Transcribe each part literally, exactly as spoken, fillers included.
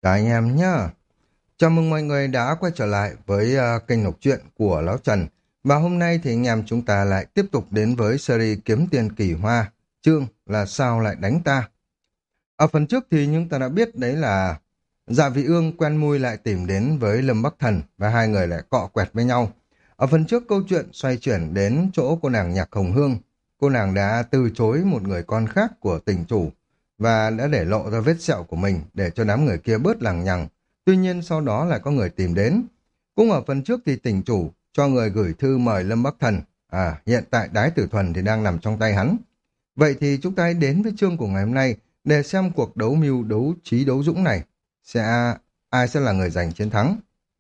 Cả anh em nhá. Chào mừng mọi người đã quay trở lại với ờ, kênh đọc truyện của Lão Trần. Và hôm nay thì anh em chúng ta lại tiếp tục đến với series Kiếm Tiền Kỳ Hoa. Chương là sao lại đánh ta. Ở phần trước thì chúng ta đã biết đấy là Dạ Vị Ương quen mui lại tìm đến với Lâm Bắc Thần và hai người lại cọ quẹt với nhau. Ở phần trước câu chuyện xoay chuyển đến chỗ cô nàng Nhạc Hồng Hương. Cô nàng đã từ chối một người con khác của tình chủ và đã để lộ ra vết sẹo của mình để cho đám người kia bớt lằng nhằng. Tuy nhiên sau đó lại có người tìm đến. Cũng ở phần trước thì tỉnh chủ cho người gửi thư mời Lâm Bắc Thần. À, hiện tại Đái Tử Thuần thì đang nằm trong tay hắn. Vậy thì chúng ta hãy đến với chương của ngày hôm nay để xem cuộc đấu mưu đấu trí đấu dũng này sẽ ai sẽ là người giành chiến thắng.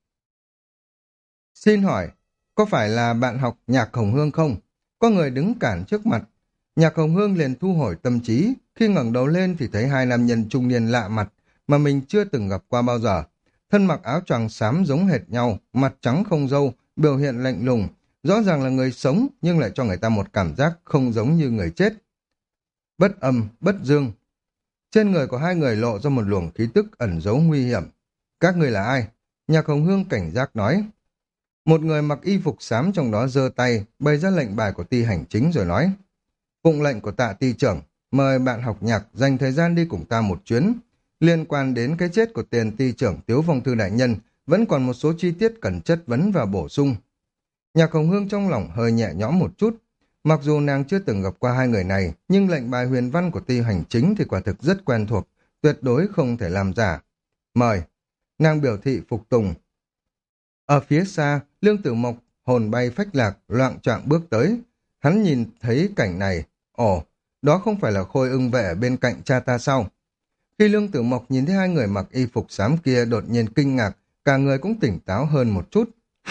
Xin hỏi, có phải là bạn học Nhạc Hồng Hương không? Có người đứng cản trước mặt. Nhạc Hồng Hương liền thu hồi tâm trí, khi ngẩng đầu lên thì thấy hai nam nhân trung niên lạ mặt mà mình chưa từng gặp qua bao giờ. Thân mặc áo choàng xám giống hệt nhau, mặt trắng không râu, biểu hiện lạnh lùng, rõ ràng là người sống nhưng lại cho người ta một cảm giác không giống như người chết. Bất âm, bất dương. Trên người của hai người lộ ra một luồng khí tức ẩn giấu nguy hiểm. Các người là ai? Nhạc Hồng Hương cảnh giác nói. Một người mặc y phục xám trong đó giơ tay, bày ra lệnh bài của ty hành chính rồi nói. Phụng lệnh của Tạ ty trưởng, mời bạn học Nhạc dành thời gian đi cùng ta một chuyến. Liên quan đến cái chết của tiền ty trưởng Tiếu Phong Thư đại nhân, vẫn còn một số chi tiết cần chất vấn và bổ sung. Nhạc Hồng Hương trong lòng hơi nhẹ nhõm một chút. Mặc dù nàng chưa từng gặp qua hai người này, nhưng lệnh bài huyền văn của ty hành chính thì quả thực rất quen thuộc, tuyệt đối không thể làm giả. Mời. Nàng biểu thị phục tùng. Ở phía xa, Lương Tử Mộc hồn bay phách lạc, loạng choạng bước tới. Hắn nhìn thấy cảnh này. Ồ, đó không phải là Khôi Ưng Vệ ở bên cạnh cha ta sao? Khi Lương Tử Mộc nhìn thấy hai người mặc y phục xám kia đột nhiên kinh ngạc, cả người cũng tỉnh táo hơn một chút.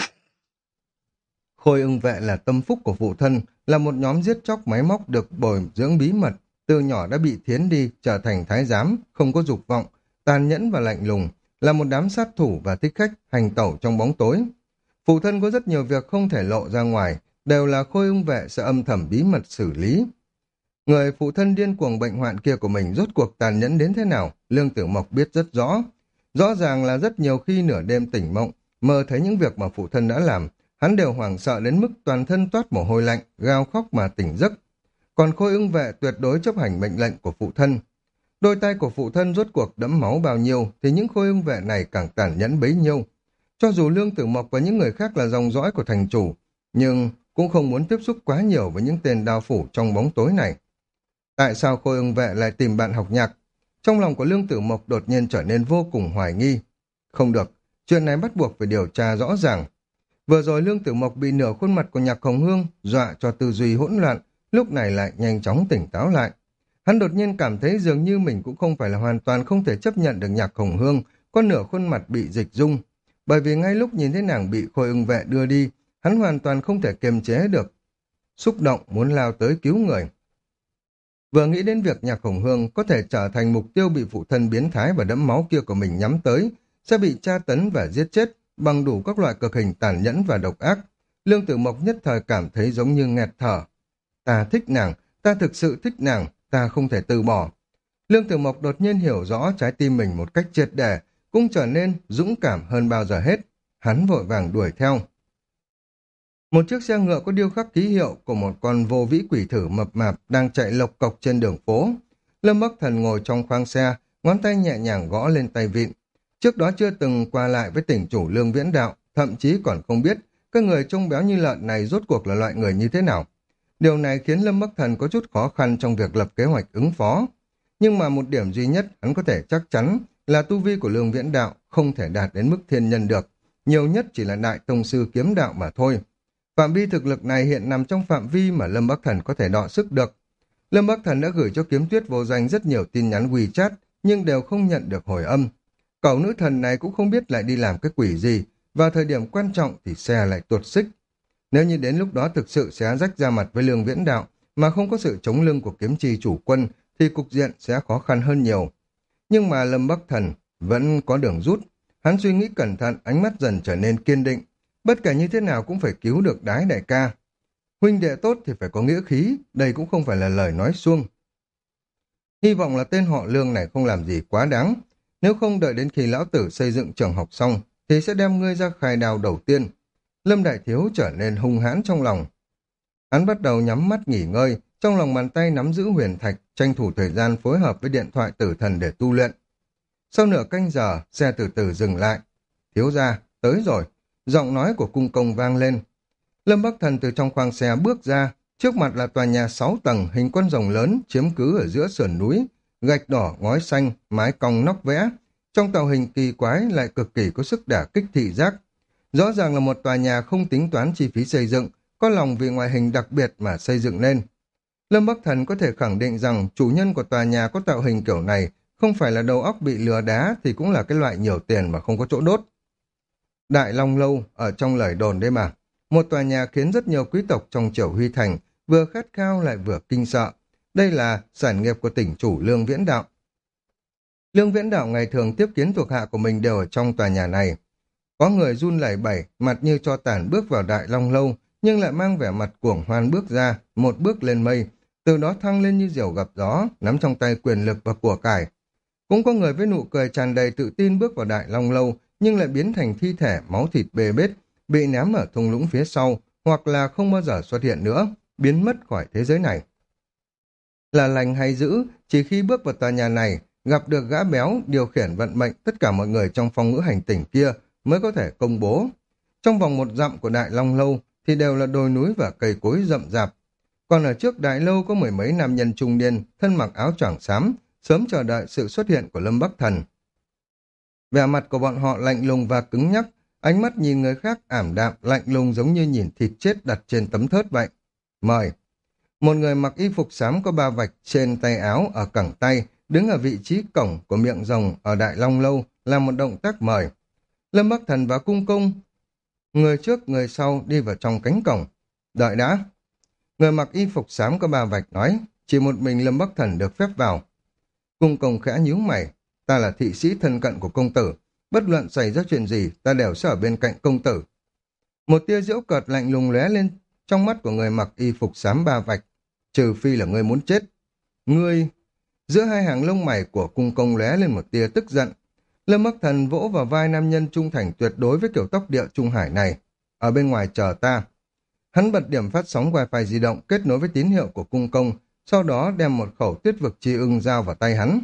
Khôi Ưng Vệ là tâm phúc của phụ thân, là một nhóm giết chóc máy móc được bồi dưỡng bí mật, từ nhỏ đã bị thiến đi, trở thành thái giám, không có dục vọng, tàn nhẫn và lạnh lùng, là một đám sát thủ và thích khách hành tẩu trong bóng tối. Phụ thân có rất nhiều việc không thể lộ ra ngoài, đều là Khôi Ưng Vệ sẽ âm thầm bí mật xử lý. Người phụ thân điên cuồng bệnh hoạn kia của mình rốt cuộc tàn nhẫn đến thế nào, Lương Tử Mộc biết rất rõ. Rõ ràng là rất nhiều khi nửa đêm tỉnh mộng, mơ thấy những việc mà phụ thân đã làm, hắn đều hoảng sợ đến mức toàn thân toát mồ hôi lạnh, gào khóc mà tỉnh giấc. Còn Khôi Ưng Vệ tuyệt đối chấp hành mệnh lệnh của phụ thân. Đôi tay của phụ thân rốt cuộc đẫm máu bao nhiêu thì những Khôi Ưng Vệ này càng tàn nhẫn bấy nhiêu. Cho dù Lương Tử Mộc và những người khác là dòng dõi của thành chủ, nhưng cũng không muốn tiếp xúc quá nhiều với những tên đao phủ trong bóng tối này. Tại sao Khôi Ưng Vệ lại tìm bạn học Nhạc? Trong lòng của Lương Tử Mộc đột nhiên trở nên vô cùng hoài nghi. Không được, chuyện này bắt buộc phải điều tra rõ ràng. Vừa rồi Lương Tử Mộc bị nửa khuôn mặt của Nhạc Hồng Hương dọa cho tư duy hỗn loạn, lúc này lại nhanh chóng tỉnh táo lại. Hắn đột nhiên cảm thấy dường như mình cũng không phải là hoàn toàn không thể chấp nhận được Nhạc Hồng Hương có nửa khuôn mặt bị dịch dung. Bởi vì ngay lúc nhìn thấy nàng bị Khôi Ưng Vệ đưa đi, hắn hoàn toàn không thể kiềm chế được. Xúc động muốn lao tới cứu người. Vừa nghĩ đến việc Nhạc Hồng Hương có thể trở thành mục tiêu bị phụ thân biến thái và đẫm máu kia của mình nhắm tới, sẽ bị tra tấn và giết chết bằng đủ các loại cực hình tàn nhẫn và độc ác, Lương Tử Mộc nhất thời cảm thấy giống như nghẹt thở. Ta thích nàng, ta thực sự thích nàng, ta không thể từ bỏ. Lương Tử Mộc đột nhiên hiểu rõ trái tim mình một cách triệt để, cũng trở nên dũng cảm hơn bao giờ hết. Hắn vội vàng đuổi theo. Một chiếc xe ngựa có điêu khắc ký hiệu của một con vô vĩ quỷ thử mập mạp đang chạy lộc cộc trên đường phố. Lâm Bắc Thần ngồi trong khoang xe, ngón tay nhẹ nhàng gõ lên tay vịn. Trước đó chưa từng qua lại với tỉnh chủ Lương Viễn Đạo, thậm chí còn không biết các người trông béo như lợn này rốt cuộc là loại người như thế nào. Điều này khiến Lâm Bắc Thần có chút khó khăn trong việc lập kế hoạch ứng phó. Nhưng mà một điểm duy nhất hắn có thể chắc chắn là tu vi của Lương Viễn Đạo không thể đạt đến mức thiên nhân được, nhiều nhất chỉ là đại tông sư kiếm đạo mà thôi. Phạm vi thực lực này hiện nằm trong phạm vi mà Lâm Bắc Thần có thể đọ sức được. Lâm Bắc Thần đã gửi cho Kiếm Tuyết Vô Danh rất nhiều tin nhắn WeChat, nhưng đều không nhận được hồi âm. Cậu nữ thần này cũng không biết lại đi làm cái quỷ gì, vào thời điểm quan trọng thì xe lại tuột xích. Nếu như đến lúc đó thực sự sẽ rách ra mặt với Lương Viễn Đạo, mà không có sự chống lưng của kiếm chi chủ quân, thì cục diện sẽ khó khăn hơn nhiều. Nhưng mà Lâm Bắc Thần vẫn có đường rút. Hắn suy nghĩ cẩn thận, ánh mắt dần trở nên kiên định. Bất kể như thế nào cũng phải cứu được Đái đại ca. Huynh đệ tốt thì phải có nghĩa khí, đây cũng không phải là lời nói suông. Hy vọng là tên họ Lương này không làm gì quá đáng. Nếu không đợi đến khi lão tử xây dựng trường học xong, thì sẽ đem ngươi ra khai đào đầu tiên. Lâm Đại Thiếu trở nên hung hãn trong lòng. Hắn bắt đầu nhắm mắt nghỉ ngơi, trong lòng bàn tay nắm giữ huyền thạch, tranh thủ thời gian phối hợp với điện thoại tử thần để tu luyện. Sau nửa canh giờ, xe từ từ dừng lại. Thiếu gia, tới rồi. Giọng nói của cung công vang lên. Lâm Bắc Thần từ trong khoang xe bước ra, trước mặt là tòa nhà sáu tầng hình con rồng lớn chiếm cứ ở giữa sườn núi, gạch đỏ ngói xanh, mái cong nóc vẽ. Trong tạo hình kỳ quái lại cực kỳ có sức đả kích thị giác. Rõ ràng là một tòa nhà không tính toán chi phí xây dựng, có lòng vì ngoại hình đặc biệt mà xây dựng nên. Lâm Bắc Thần có thể khẳng định rằng chủ nhân của tòa nhà có tạo hình kiểu này không phải là đầu óc bị lừa đá thì cũng là cái loại nhiều tiền mà không có chỗ đốt. Đại Long Lâu ở trong lời đồn đấy mà. Một tòa nhà khiến rất nhiều quý tộc trong Triều Huy Thành vừa khát khao lại vừa kinh sợ. Đây là sản nghiệp của tỉnh chủ Lương Viễn Đạo. Lương Viễn Đạo ngày thường tiếp kiến thuộc hạ của mình đều ở trong tòa nhà này. Có người run lẩy bẩy, mặt như cho tàn bước vào Đại Long Lâu, nhưng lại mang vẻ mặt cuồng hoan bước ra, một bước lên mây, từ đó thăng lên như diều gặp gió, nắm trong tay quyền lực và của cải. Cũng có người với nụ cười tràn đầy tự tin bước vào Đại Long Lâu, nhưng lại biến thành thi thể máu thịt bê bết, bị ném ở thung lũng phía sau, hoặc là không bao giờ xuất hiện nữa, biến mất khỏi thế giới này. Là lành hay dữ, chỉ khi bước vào tòa nhà này, gặp được gã béo, điều khiển vận mệnh tất cả mọi người trong phong ngữ hành tinh kia mới có thể công bố. Trong vòng một dặm của Đại Long Lâu thì đều là đồi núi và cây cối rậm rạp. Còn ở trước Đại Lâu có mười mấy nam nhân trung niên, thân mặc áo choàng xám, sớm chờ đợi sự xuất hiện của Lâm Bắc Thần. Vẻ mặt của bọn họ lạnh lùng và cứng nhắc, ánh mắt nhìn người khác ảm đạm, lạnh lùng giống như nhìn thịt chết đặt trên tấm thớt vậy. Mời. Một người mặc y phục xám có ba vạch trên tay áo ở cẳng tay, đứng ở vị trí cổng của miệng rồng ở Đại Long Lâu, làm một động tác mời. Lâm Bắc Thần và cung công, người trước người sau đi vào trong cánh cổng. Đợi đã. Người mặc y phục xám có ba vạch nói, chỉ một mình Lâm Bắc Thần được phép vào. Cung công khẽ nhíu mày, ta là thị sĩ thân cận của công tử, bất luận xảy ra chuyện gì, ta đều sẽ ở bên cạnh công tử. Một tia giễu cợt lạnh lùng lóe lên trong mắt của người mặc y phục xám ba vạch, trừ phi là ngươi muốn chết. Ngươi... Giữa hai hàng lông mày của cung công lóe lên một tia tức giận. Lâm Bắc Thần vỗ vào vai nam nhân trung thành tuyệt đối với kiểu tóc địa Trung Hải này. Ở bên ngoài chờ ta. Hắn bật điểm phát sóng wifi di động kết nối với tín hiệu của cung công, sau đó đem một khẩu tuyết vực chi ưng giao vào tay hắn.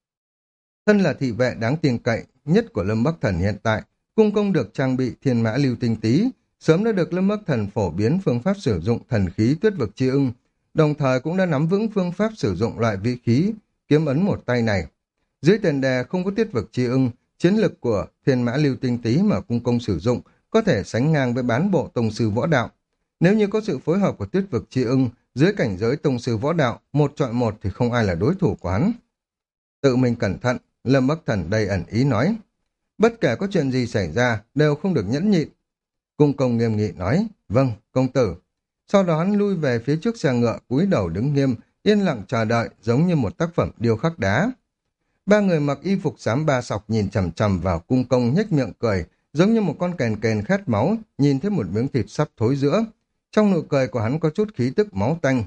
Thân là thị vệ đáng tin cậy nhất của Lâm Bắc Thần hiện tại, cung công được trang bị thiên mã lưu tinh tý, sớm đã được Lâm Bắc Thần phổ biến phương pháp sử dụng thần khí tuyết vực chi ưng, đồng thời cũng đã nắm vững phương pháp sử dụng loại vị khí kiếm ấn một tay này. Dưới tiền đề không có tuyết vực chi ưng, chiến lực của thiên mã lưu tinh tý mà cung công sử dụng có thể sánh ngang với bán bộ tông sư võ đạo. Nếu như có sự phối hợp của tuyết vực chi ưng, dưới cảnh giới tông sư võ đạo, một chọi một thì không ai là đối thủ của hắn. Tự mình cẩn thận, Lâm Bắc Thần đầy ẩn ý nói. Bất kể có chuyện gì xảy ra, đều không được nhẫn nhịn. Cung công nghiêm nghị nói, vâng, công tử. Sau đó hắn lui về phía trước xe ngựa, cúi đầu đứng nghiêm, yên lặng chờ đợi, giống như một tác phẩm điêu khắc đá. Ba người mặc y phục xám ba sọc nhìn chằm chằm vào cung công nhếch miệng cười, giống như một con kèn kèn khát máu, nhìn thấy một miếng thịt sắp thối giữa. Trong nụ cười của hắn có chút khí tức máu tanh.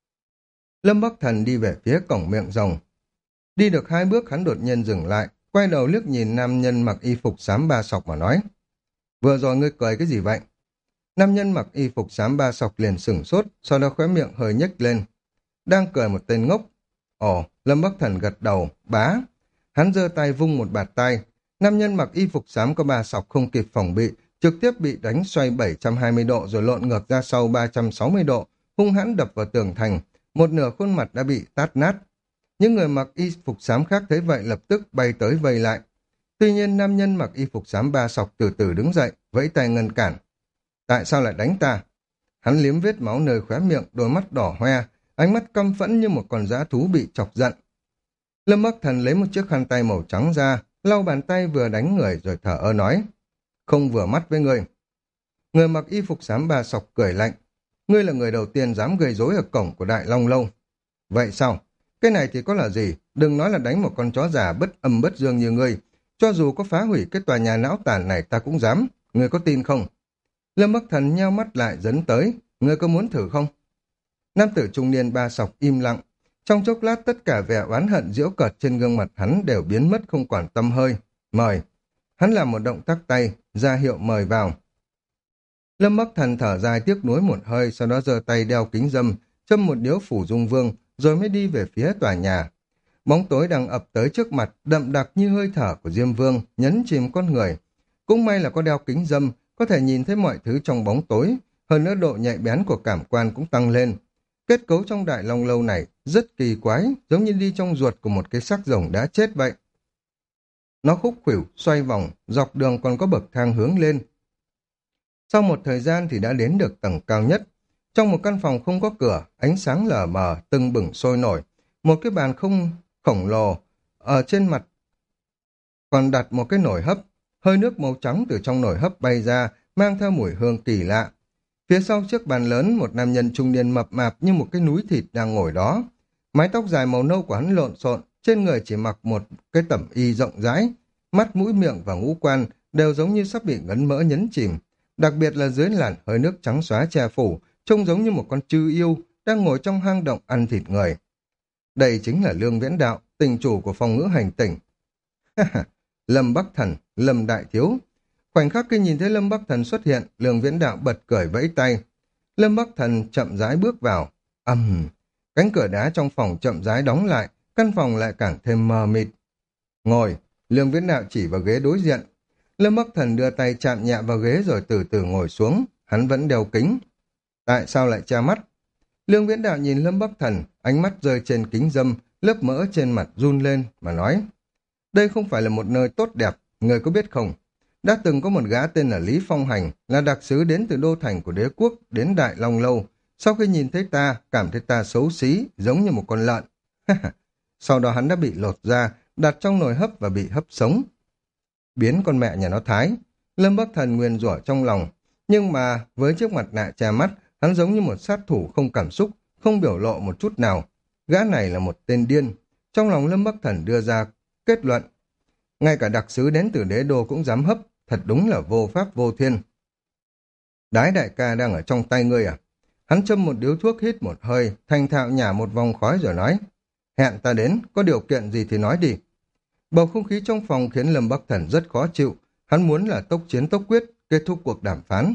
Lâm Bắc Thần đi về phía cổng miệng rồng. Đi được hai bước hắn đột nhiên dừng lại, quay đầu liếc nhìn nam nhân mặc y phục xám ba sọc mà nói. Vừa rồi ngươi cười cái gì vậy? Nam nhân mặc y phục xám ba sọc liền sửng sốt, sau đó khóe miệng hơi nhếch lên. Đang cười một tên ngốc. Ồ, Lâm Bắc Thần gật đầu, bá. Hắn giơ tay vung một bạt tay. Nam nhân mặc y phục xám có ba sọc không kịp phòng bị, trực tiếp bị đánh xoay bảy trăm hai mươi độ rồi lộn ngược ra sau ba trăm sáu mươi độ, hung hãn đập vào tường thành. Một nửa khuôn mặt đã bị tát nát. Những người mặc y phục xám khác thấy vậy lập tức bay tới vây lại. Tuy nhiên nam nhân mặc y phục xám ba sọc từ từ đứng dậy, vẫy tay ngăn cản. Tại sao lại đánh ta? Hắn liếm vết máu nơi khóe miệng, đôi mắt đỏ hoe, ánh mắt căm phẫn như một con dã thú bị chọc giận. Lâm Bắc Thần lấy một chiếc khăn tay màu trắng ra, lau bàn tay vừa đánh người rồi thở ơ nói. Không vừa mắt với ngươi. Người mặc y phục xám ba sọc cười lạnh. Ngươi là người đầu tiên dám gây rối ở cổng của Đại Long Lâu. Vậy sao? Cái này thì có là gì? Đừng nói là đánh một con chó già bất âm bất dương như ngươi. Cho dù có phá hủy cái tòa nhà não tàn này ta cũng dám. Ngươi có tin không? Lâm Bắc Thần nheo mắt lại dấn tới. Ngươi có muốn thử không? Nam tử trung niên ba sọc im lặng. Trong chốc lát tất cả vẻ oán hận giễu cợt trên gương mặt hắn đều biến mất không còn tăm hơi. Mời. Hắn làm một động tác tay, ra hiệu mời vào. Lâm Bắc Thần thở dài tiếc nuối một hơi, sau đó giơ tay đeo kính dâm, châm một điếu phủ dung vương, rồi mới đi về phía tòa nhà. Bóng tối đang ập tới trước mặt, đậm đặc như hơi thở của Diêm Vương, nhấn chìm con người. Cũng may là có đeo kính dâm, có thể nhìn thấy mọi thứ trong bóng tối, hơn nữa độ nhạy bén của cảm quan cũng tăng lên. Kết cấu trong đại long lâu này rất kỳ quái, giống như đi trong ruột của một cái xác rồng đã chết vậy. Nó khúc khuỷu, xoay vòng, dọc đường còn có bậc thang hướng lên. Sau một thời gian thì đã đến được tầng cao nhất. Trong một căn phòng không có cửa, ánh sáng lờ mờ, tưng bừng sôi nổi. Một cái bàn không khổng lồ, ở trên mặt còn đặt một cái nồi hấp. Hơi nước màu trắng từ trong nồi hấp bay ra, mang theo mùi hương kỳ lạ. Phía sau chiếc bàn lớn, một nam nhân trung niên mập mạp như một cái núi thịt đang ngồi đó. Mái tóc dài màu nâu của hắn lộn xộn, trên người chỉ mặc một cái tẩm y rộng rãi. Mắt, mũi, miệng và ngũ quan đều giống như sắp bị ngấn mỡ nhấn chìm. Đặc biệt là dưới làn hơi nước trắng xóa che phủ, trông giống như một con trư yêu đang ngồi trong hang động ăn thịt người. Đây chính là Lương Viễn Đạo, tỉnh chủ của phòng ngữ hành tỉnh. Lâm Bắc Thần, Lâm Đại Thiếu. Khoảnh khắc khi nhìn thấy Lâm Bắc Thần xuất hiện, Lương Viễn Đạo bật cười vẫy tay. Lâm Bắc Thần chậm rãi bước vào. Ầm, um, cánh cửa đá trong phòng chậm rãi đóng lại, căn phòng lại càng thêm mờ mịt. Ngồi, Lương Viễn Đạo chỉ vào ghế đối diện. Lâm Bắc Thần đưa tay chạm nhẹ vào ghế rồi từ từ ngồi xuống, hắn vẫn đeo kính. Tại sao lại che mắt? Lương Viễn Đạo nhìn Lâm Bắc Thần, ánh mắt rơi trên kính dâm, lớp mỡ trên mặt run lên mà nói. Đây không phải là một nơi tốt đẹp, người có biết không? Đã từng có một gã tên là Lý Phong Hành, là đặc sứ đến từ đô thành của đế quốc đến Đại Long Lâu. Sau khi nhìn thấy ta, cảm thấy ta xấu xí, giống như một con lợn. Sau đó hắn đã bị lột ra, đặt trong nồi hấp và bị hấp sống. Biến con mẹ nhà nó Thái. Lâm Bắc Thần nguyền rủa trong lòng. Nhưng mà với chiếc mặt nạ che mắt, hắn giống như một sát thủ không cảm xúc, không biểu lộ một chút nào. Gã này là một tên điên. Trong lòng Lâm Bắc Thần đưa ra kết luận. Ngay cả đặc sứ đến từ đế đô cũng dám hấp, thật đúng là vô pháp vô thiên. Đái đại ca đang ở trong tay ngươi à? Hắn châm một điếu thuốc hít một hơi, thành thạo nhả một vòng khói rồi nói. Hẹn ta đến, có điều kiện gì thì nói đi. Bầu không khí trong phòng khiến Lâm Bắc Thần rất khó chịu. Hắn muốn là tốc chiến tốc quyết, kết thúc cuộc đàm phán.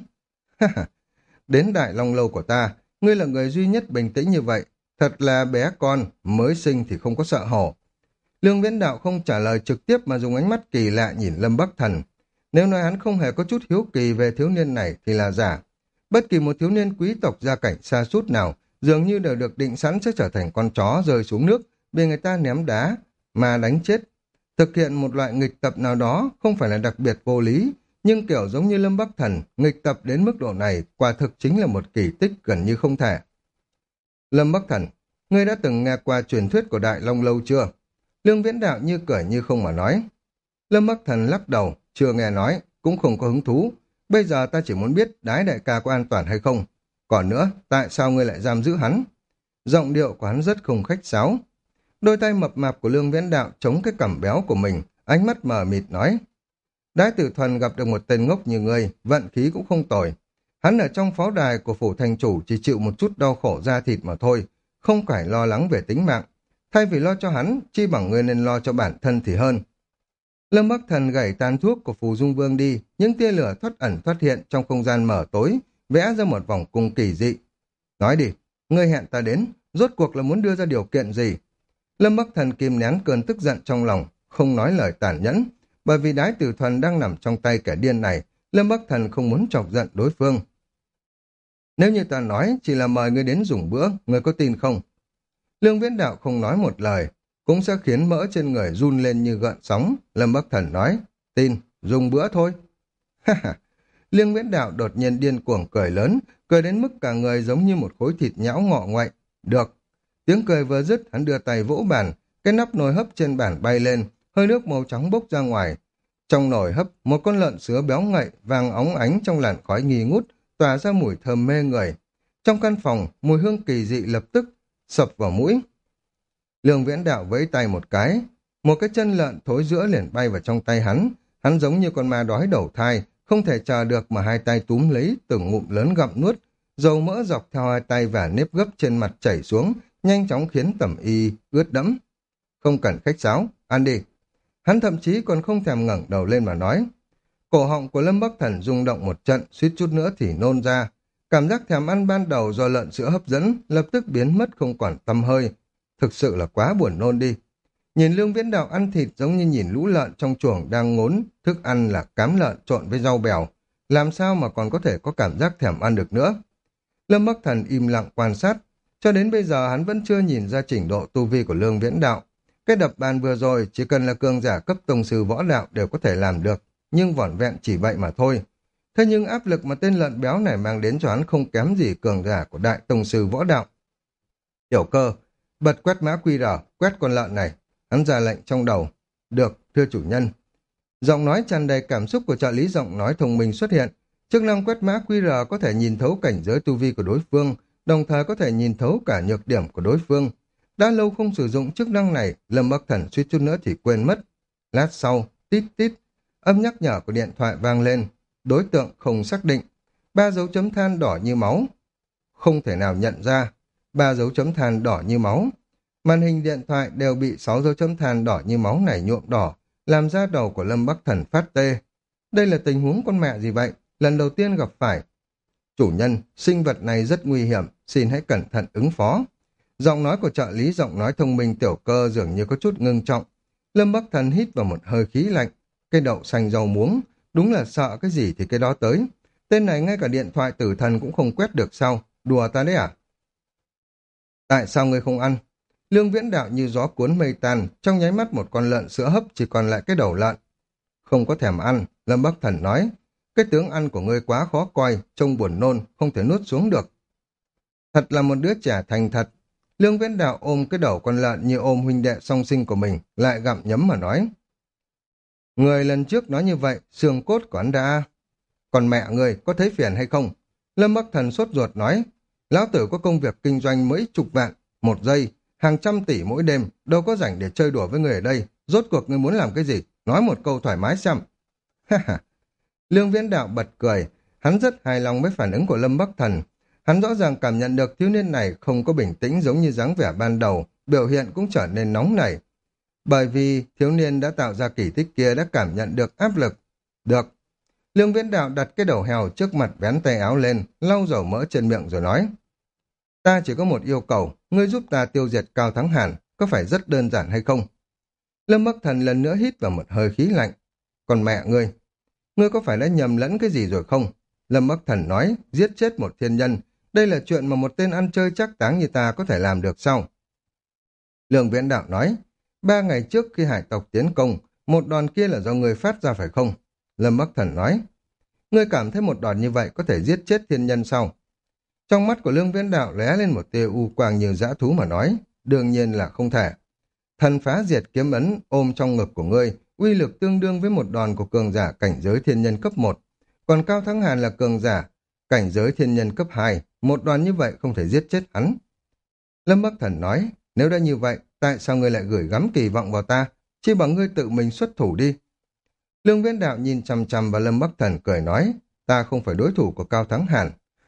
Đến Đại Long Lâu của ta, ngươi là người duy nhất bình tĩnh như vậy. Thật là bé con, mới sinh thì không có sợ hổ. Lương Viễn Đạo không trả lời trực tiếp mà dùng ánh mắt kỳ lạ nhìn Lâm Bắc Thần. Nếu nói hắn không hề có chút hiếu kỳ về thiếu niên này thì là giả. Bất kỳ một thiếu niên quý tộc gia cảnh xa sút nào dường như đều được định sẵn sẽ trở thành con chó rơi xuống nước, bị người ta ném đá mà đánh chết. Thực hiện một loại nghịch tập nào đó không phải là đặc biệt vô lý, nhưng kiểu giống như Lâm Bắc Thần, nghịch tập đến mức độ này quả thực chính là một kỳ tích gần như không thể. Lâm Bắc Thần, ngươi đã từng nghe qua truyền thuyết của Đại Long Lâu chưa? Lương Viễn Đạo như cười như không mà nói. Lâm Bắc Thần lắc đầu, chưa nghe nói, cũng không có hứng thú. Bây giờ ta chỉ muốn biết Đái đại ca có an toàn hay không. Còn nữa, tại sao ngươi lại giam giữ hắn? Giọng điệu của hắn rất không khách sáo. Đôi tay mập mạp của Lương Viễn Đạo chống cái cằm béo của mình, ánh mắt mờ mịt nói. Đái Tử Thuần gặp được một tên ngốc như ngươi, vận khí cũng không tồi. Hắn ở trong pháo đài của phủ thành chủ chỉ chịu một chút đau khổ da thịt mà thôi, không phải lo lắng về tính mạng. Thay vì lo cho hắn, chi bằng ngươi nên lo cho bản thân thì hơn. Lâm Bắc Thần gảy tàn thuốc của Phù Dung Vương đi, những tia lửa thoát ẩn thoát hiện trong không gian mở tối, vẽ ra một vòng cung kỳ dị. Nói đi, ngươi hẹn ta đến, rốt cuộc là muốn đưa ra điều kiện gì? Lâm Bắc Thần kìm nén cơn tức giận trong lòng, không nói lời tàn nhẫn, bởi vì Đái Tử Thuần đang nằm trong tay kẻ điên này, Lâm Bắc Thần không muốn chọc giận đối phương. Nếu như ta nói chỉ là mời ngươi đến dùng bữa, ngươi có tin không? Lương Viễn Đạo không nói một lời, cũng sẽ khiến mỡ trên người run lên như gợn sóng. Lâm Bắc Thần nói, tin, dùng bữa thôi. Lương Viễn Đạo đột nhiên điên cuồng cười lớn, cười đến mức cả người giống như một khối thịt nhão ngọ ngoại. Được. Tiếng cười vừa dứt, hắn đưa tay vỗ bàn, cái nắp nồi hấp trên bàn bay lên, hơi nước màu trắng bốc ra ngoài. Trong nồi hấp, một con lợn sứa béo ngậy, vàng óng ánh trong làn khói nghi ngút, tỏa ra mùi thơm mê người. Trong căn phòng, mùi hương kỳ dị lập tức sập vào mũi. Lương Viễn Đạo vẫy tay một cái, một cái chân lợn thối giữa liền bay vào trong tay hắn. Hắn giống như con ma đói đầu thai, không thể chờ được mà hai tay túm lấy từng ngụm lớn gặm nuốt, dầu mỡ dọc theo hai tay và nếp gấp trên mặt chảy xuống, nhanh chóng khiến Tẩm Y ướt đẫm. Không cần khách sáo, ăn đi. Hắn thậm chí còn không thèm ngẩng đầu lên mà nói. Cổ họng của Lâm Bắc Thần rung động một trận, suýt chút nữa thì nôn ra. Cảm giác thèm ăn ban đầu do lợn sữa hấp dẫn, lập tức biến mất không còn tăm hơi. Thực sự là quá buồn nôn đi. Nhìn Lương Viễn Đạo ăn thịt giống như nhìn lũ lợn trong chuồng đang ngốn, thức ăn là cám lợn trộn với rau bèo. Làm sao mà còn có thể có cảm giác thèm ăn được nữa? Lâm Bắc Thần im lặng quan sát. Cho đến bây giờ hắn vẫn chưa nhìn ra trình độ tu vi của Lương Viễn Đạo. Cái đập bàn vừa rồi chỉ cần là cường giả cấp tông sư võ đạo đều có thể làm được, nhưng vỏn vẹn chỉ vậy mà thôi. Thế nhưng áp lực mà tên lợn béo này mang đến cho hắn không kém gì cường giả của đại tông sư võ đạo. Tiểu Cơ, bật quét mã quy rờ, quét con lợn này. Hắn ra lệnh trong đầu. Được, thưa chủ nhân. Giọng nói tràn đầy cảm xúc của trợ lý giọng nói thông minh xuất hiện. Chức năng quét mã quy rờ có thể nhìn thấu cảnh giới tu vi của đối phương, đồng thời có thể nhìn thấu cả nhược điểm của đối phương. Đã lâu không sử dụng chức năng này, Lâm Bắc Thần suýt chút nữa thì quên mất. Lát sau, tít tít, âm nhắc nhở của điện thoại vang lên. Đối tượng không xác định. Ba dấu chấm than đỏ như máu. Không thể nào nhận ra. Ba dấu chấm than đỏ như máu. Màn hình điện thoại đều bị sáu dấu chấm than đỏ như máu này nhuộm đỏ, làm da đầu của Lâm Bắc Thần phát tê. Đây là tình huống con mẹ gì vậy? Lần đầu tiên gặp phải. Chủ nhân, sinh vật này rất nguy hiểm, xin hãy cẩn thận ứng phó. Giọng nói của trợ lý giọng nói thông minh Tiểu Cơ dường như có chút ngưng trọng. Lâm Bắc Thần hít vào một hơi khí lạnh. Cây đậu xanh rau muống, đúng là sợ cái gì thì cái đó tới. Tên này ngay cả điện thoại tử thần cũng không quét được sao? Đùa ta đấy à? Tại sao ngươi không ăn? Lương Viễn Đạo như gió cuốn mây tan, trong nháy mắt một con lợn sữa hấp chỉ còn lại cái đầu lợn. Không có thèm ăn, Lâm Bắc Thần nói. Cái tướng ăn của ngươi quá khó coi, trông buồn nôn, không thể nuốt xuống được. Thật là một đứa trẻ thành thật. Lương Viễn Đạo ôm cái đầu con lợn như ôm huynh đệ song sinh của mình, lại gặm nhấm mà nói. Người lần trước nói như vậy, xương cốt của hắn đã... Còn mẹ người có thấy phiền hay không? Lâm Bắc Thần sốt ruột nói. Lão tử có công việc kinh doanh mấy chục vạn, một giây, hàng trăm tỷ mỗi đêm, đâu có rảnh để chơi đùa với người ở đây. Rốt cuộc ngươi muốn làm cái gì? Nói một câu thoải mái xem. Ha ha. Lương Viễn Đạo bật cười. Hắn rất hài lòng với phản ứng của Lâm Bắc Thần. Hắn rõ ràng cảm nhận được thiếu niên này không có bình tĩnh giống như dáng vẻ ban đầu, biểu hiện cũng trở nên nóng nảy. Bởi vì thiếu niên đã tạo ra kỳ tích kia đã cảm nhận được áp lực. Được. Lương Viễn Đạo đặt cái đầu heo trước mặt, vén tay áo lên, lau dầu mỡ trên miệng rồi nói. Ta chỉ có một yêu cầu, ngươi giúp ta tiêu diệt Cao Thắng Hàn, có phải rất đơn giản hay không? Lâm Bắc Thần lần nữa hít vào một hơi khí lạnh. Còn mẹ ngươi, ngươi có phải đã nhầm lẫn cái gì rồi không? Lâm Bắc Thần nói, giết chết một thiên nhân, đây là chuyện mà một tên ăn chơi chắc táng như ta có thể làm được sao? Lương Viễn Đạo nói, ba ngày trước khi hải tộc tiến công, một đòn kia là do ngươi phát ra phải không? Lâm Bắc Thần nói, ngươi cảm thấy một đòn như vậy có thể giết chết thiên nhân sao? Trong mắt của Lương Viễn Đạo lóe lên một tia u quang như dã thú mà nói, đương nhiên là không thể. Thần phá diệt kiếm ấn ôm trong ngực của ngươi, uy lực tương đương với một đòn của cường giả cảnh giới thiên nhân cấp một, còn Cao Thắng Hàn là cường giả cảnh giới thiên nhân cấp hai, một đòn như vậy không thể giết chết hắn. Lâm Bắc Thần nói, nếu đã như vậy, tại sao ngươi lại gửi gắm kỳ vọng vào ta, chỉ bằng ngươi tự mình xuất thủ đi. Lương Viễn Đạo nhìn chằm chằm vào Lâm Bắc Thần cười nói, ta không phải đối thủ của Cao Thắng Hàn.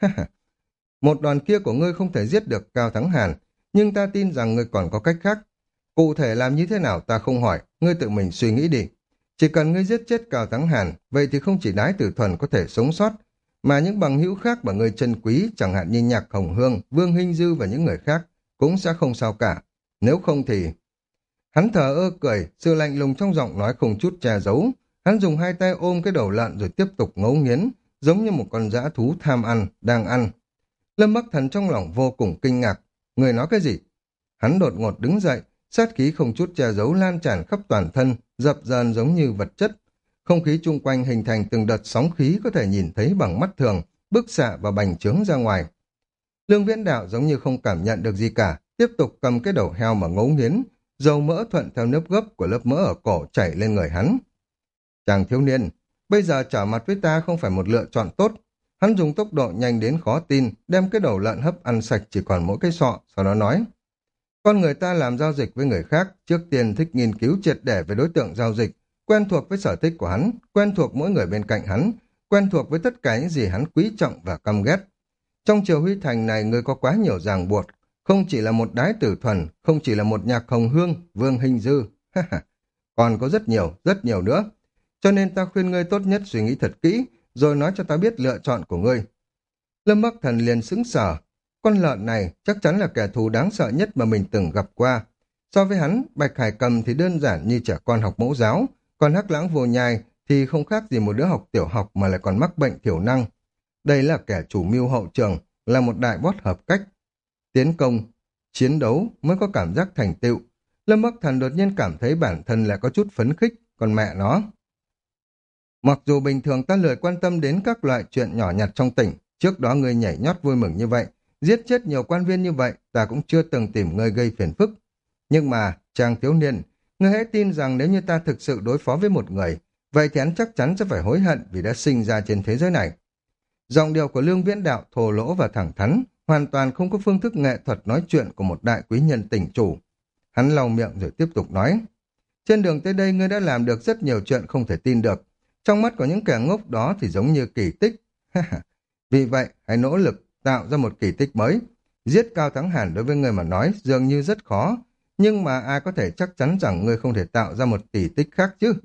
Một đòn kia của ngươi không thể giết được Cao Thắng Hàn, nhưng ta tin rằng ngươi còn có cách khác. Cụ thể làm như thế nào ta không hỏi, ngươi tự mình suy nghĩ đi. Chỉ cần ngươi giết chết Cao Thắng Hàn, vậy thì không chỉ Đái Tử Thuần có thể sống sót, mà những bằng hữu khác mà ngươi trân quý, chẳng hạn như Nhạc Hồng Hương, Vương Hinh Dư và những người khác, cũng sẽ không sao cả. Nếu không thì... Hắn thờ ơ cười, sự lạnh lùng trong giọng nói không chút che giấu. Hắn dùng hai tay ôm cái đầu lợn rồi tiếp tục ngấu nghiến, giống như một con dã thú tham ăn, đang ăn. Lâm Bắc Thần trong lòng vô cùng kinh ngạc. Người nói cái gì? Hắn đột ngột đứng dậy, sát khí không chút che giấu lan tràn khắp toàn thân, dập dờn giống như vật chất. Không khí chung quanh hình thành từng đợt sóng khí có thể nhìn thấy bằng mắt thường, bức xạ và bành trướng ra ngoài. Lương Viễn Đạo giống như không cảm nhận được gì cả, tiếp tục cầm cái đầu heo mà ngấu nghiến, dầu mỡ thuận theo nếp gấp của lớp mỡ ở cổ chảy lên người hắn. Chàng thiếu niên, bây giờ trở mặt với ta không phải một lựa chọn tốt. Hắn dùng tốc độ nhanh đến khó tin, đem cái đầu lợn hấp ăn sạch chỉ còn mỗi cái sọ, sau đó nói. Con người ta làm giao dịch với người khác, trước tiên thích nghiên cứu triệt để về đối tượng giao dịch, quen thuộc với sở thích của hắn, quen thuộc mỗi người bên cạnh hắn, quen thuộc với tất cả những gì hắn quý trọng và căm ghét. Trong Triều Huy Thành này người có quá nhiều ràng buộc, không chỉ là một đái tử thuần, không chỉ là một nhạc hồng hương, vương hình dư, còn có rất nhiều, rất nhiều nữa. Cho nên ta khuyên ngươi tốt nhất suy nghĩ thật kỹ, rồi nói cho ta biết lựa chọn của ngươi. Lâm Bắc Thần liền sững sờ. Con lợn này chắc chắn là kẻ thù đáng sợ nhất mà mình từng gặp qua. So với hắn, Bạch Hải Cầm thì đơn giản như trẻ con học mẫu giáo, còn Hắc Lãng Vô Nhai thì không khác gì một đứa học tiểu học mà lại còn mắc bệnh thiểu năng. Đây là kẻ chủ mưu hậu trường, là một đại boss hợp cách. Tiến công, chiến đấu mới có cảm giác thành tựu. Lâm Bắc Thần đột nhiên cảm thấy bản thân lại có chút phấn khích, còn mẹ nó. Mặc dù bình thường ta lười quan tâm đến các loại chuyện nhỏ nhặt trong tỉnh, trước đó ngươi nhảy nhót vui mừng như vậy, giết chết nhiều quan viên như vậy, ta cũng chưa từng tìm ngươi gây phiền phức. Nhưng mà, chàng thiếu niên, ngươi hãy tin rằng nếu như ta thực sự đối phó với một người, vậy thì hắn chắc chắn sẽ phải hối hận vì đã sinh ra trên thế giới này. Giọng điệu của Lương Viễn Đạo thô lỗ và thẳng thắn, hoàn toàn không có phương thức nghệ thuật nói chuyện của một đại quý nhân tỉnh chủ. Hắn lau miệng rồi tiếp tục nói. Trên đường tới đây ngươi đã làm được rất nhiều chuyện không thể tin được. Trong mắt của những kẻ ngốc đó thì giống như kỳ tích. Vì vậy, hãy nỗ lực tạo ra một kỳ tích mới. Giết Cao Thắng Hàn đối với ngươi mà nói dường như rất khó, nhưng mà ai có thể chắc chắn rằng ngươi không thể tạo ra một kỳ tích khác chứ?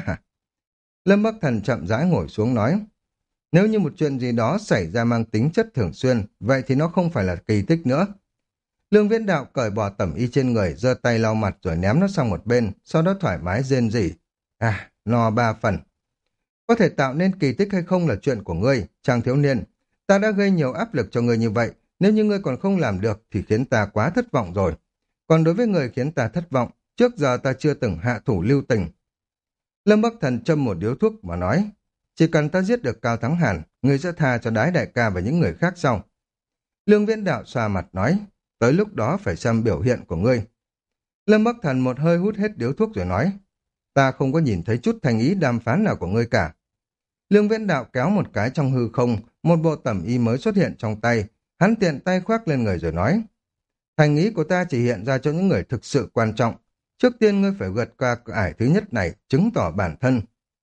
Lâm Bắc Thần chậm rãi ngồi xuống nói. Nếu như một chuyện gì đó xảy ra mang tính chất thường xuyên, vậy thì nó không phải là kỳ tích nữa. Lương Viễn Đạo cởi bỏ tẩm y trên người, giơ tay lau mặt rồi ném nó sang một bên, sau đó thoải mái rên rỉ. À, no ba phần. Có thể tạo nên kỳ tích hay không là chuyện của ngươi, chàng thiếu niên. Ta đã gây nhiều áp lực cho ngươi như vậy, nếu như ngươi còn không làm được thì khiến ta quá thất vọng rồi. Còn đối với người khiến ta thất vọng, trước giờ ta chưa từng hạ thủ lưu tình. Lâm Bắc Thần châm một điếu thuốc mà nói, chỉ cần ta giết được Cao Thắng Hàn, ngươi sẽ tha cho Đái đại ca và những người khác sau. Lương Viễn Đạo xoa mặt nói, tới lúc đó phải xem biểu hiện của ngươi. Lâm Bắc Thần một hơi hút hết điếu thuốc rồi nói, ta không có nhìn thấy chút thành ý đàm phán nào của ngươi cả. Lương Viễn Đạo kéo một cái trong hư không, một bộ tẩm y mới xuất hiện trong tay, hắn tiện tay khoác lên người rồi nói, thành ý của ta chỉ hiện ra cho những người thực sự quan trọng. Trước tiên ngươi phải vượt qua cửa ải thứ nhất này, chứng tỏ bản thân.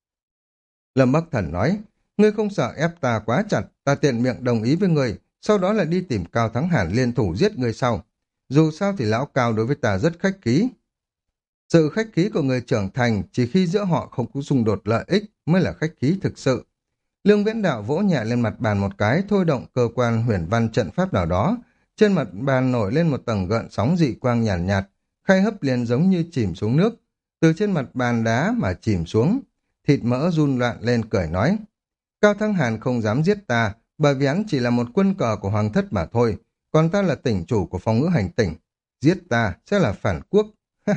Lâm Bắc Thần nói, ngươi không sợ ép ta quá chặt, ta tiện miệng đồng ý với ngươi, sau đó là đi tìm Cao Thắng Hàn liên thủ giết ngươi sau. Dù sao thì lão Cao đối với ta rất khách khí. Sự khách khí của người trưởng thành chỉ khi giữa họ không có xung đột lợi ích mới là khách khí thực sự. Lương Viễn Đạo vỗ nhẹ lên mặt bàn một cái, thôi động cơ quan huyền văn trận pháp nào đó. Trên mặt bàn nổi lên một tầng gợn sóng dị quang nhàn nhạt, nhạt, khay hấp liền giống như chìm xuống nước. Từ trên mặt bàn đá mà chìm xuống, thịt mỡ run loạn lên cười nói. Cao Thắng Hàn không dám giết ta, bởi vì hắn chỉ là một quân cờ của hoàng thất mà thôi, còn ta là tỉnh chủ của phòng ngữ hành tỉnh. Giết ta sẽ là phản quốc.